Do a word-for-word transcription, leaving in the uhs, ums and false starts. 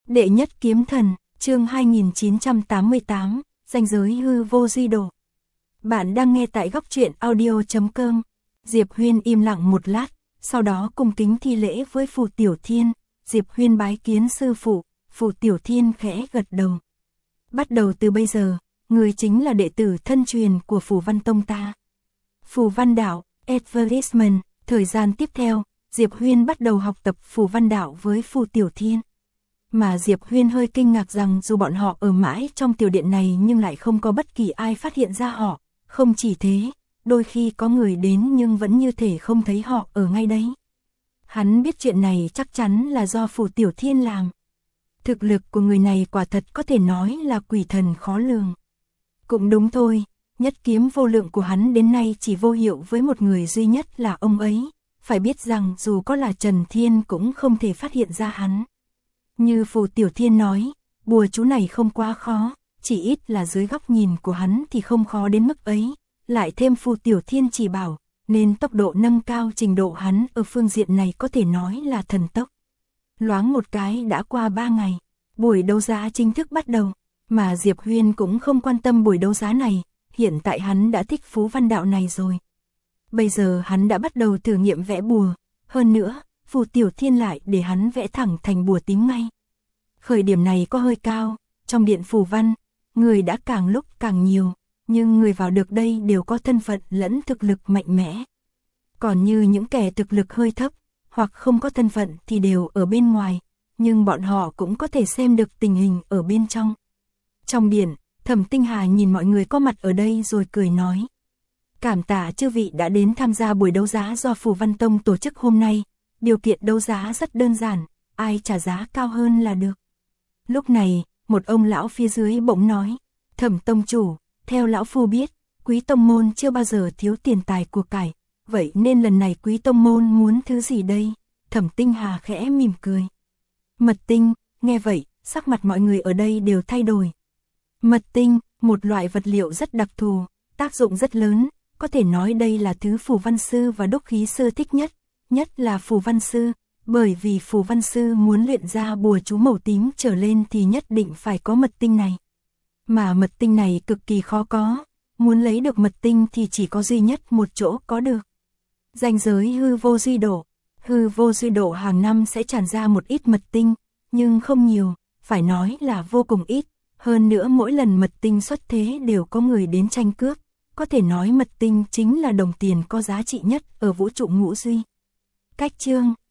Đệ nhất kiếm thần, chương hai nghìn chín trăm tám mươi tám, ranh giới hư vô duy độ. Bạn đang nghe tại góc truyện audio chấm com. Diệp Huyên im lặng một lát, sau đó cung kính thi lễ với Phù Tiểu Thiên. Diệp Huyên bái kiến sư phụ, Phù Tiểu Thiên khẽ gật đầu. Bắt đầu từ bây giờ, người chính là đệ tử thân truyền của Phù Văn Tông ta. Phù Văn Đạo, Advertisement. Thời gian tiếp theo, Diệp Huyên bắt đầu học tập Phù Văn Đạo với Phù Tiểu Thiên. Mà Diệp Huyên hơi kinh ngạc rằng dù bọn họ ở mãi trong tiểu điện này nhưng lại không có bất kỳ ai phát hiện ra họ. Không chỉ thế, đôi khi có người đến nhưng vẫn như thể không thấy họ ở ngay đấy. Hắn biết chuyện này chắc chắn là do Phù Tiểu Thiên làm. Thực lực của người này quả thật có thể nói là quỷ thần khó lường. Cũng đúng thôi, nhất kiếm vô lượng của hắn đến nay chỉ vô hiệu với một người duy nhất là ông ấy. Phải biết rằng dù có là Trần Thiên cũng không thể phát hiện ra hắn. Như Phù Tiểu Thiên nói, bùa chú này không quá khó, chỉ ít là dưới góc nhìn của hắn thì không khó đến mức ấy. Lại thêm Phù Tiểu Thiên chỉ bảo, nên tốc độ nâng cao trình độ hắn ở phương diện này có thể nói là thần tốc. Loáng một cái đã qua ba ngày, buổi đấu giá chính thức bắt đầu, mà Diệp Huyên cũng không quan tâm buổi đấu giá này, hiện tại hắn đã thích Phù Văn Đạo này rồi. Bây giờ hắn đã bắt đầu thử nghiệm vẽ bùa, hơn nữa, Phù Tiểu Thiên lại để hắn vẽ thẳng thành bùa tím ngay. Khởi điểm này có hơi cao, trong điện phù văn, người đã càng lúc càng nhiều, nhưng người vào được đây đều có thân phận lẫn thực lực mạnh mẽ. Còn như những kẻ thực lực hơi thấp, hoặc không có thân phận thì đều ở bên ngoài, nhưng bọn họ cũng có thể xem được tình hình ở bên trong. Trong điện, Thẩm Tinh Hà nhìn mọi người có mặt ở đây rồi cười nói. Cảm tạ chư vị đã đến tham gia buổi đấu giá do Phù Văn Tông tổ chức hôm nay. Điều kiện đấu giá rất đơn giản, ai trả giá cao hơn là được. Lúc này, một ông lão phía dưới bỗng nói, Thẩm tông chủ, theo lão phu biết, Quý tông môn chưa bao giờ thiếu tiền tài của cải, vậy nên lần này Quý tông môn muốn thứ gì đây? Thẩm Tinh Hà khẽ mỉm cười. Mật tinh, nghe vậy, sắc mặt mọi người ở đây đều thay đổi. Mật tinh, một loại vật liệu rất đặc thù, tác dụng rất lớn, có thể nói đây là thứ Phù Văn Sư và Đúc Khí Sư thích nhất. Nhất là Phù Văn Sư, bởi vì Phù Văn Sư muốn luyện ra bùa chú màu tím trở lên thì nhất định phải có mật tinh này. Mà mật tinh này cực kỳ khó có, muốn lấy được mật tinh thì chỉ có duy nhất một chỗ có được. Ranh giới hư vô duy độ, hư vô duy độ hàng năm sẽ tràn ra một ít mật tinh, nhưng không nhiều, phải nói là vô cùng ít. Hơn nữa mỗi lần mật tinh xuất thế đều có người đến tranh cướp, có thể nói mật tinh chính là đồng tiền có giá trị nhất ở vũ trụ ngũ duy. Cách chương,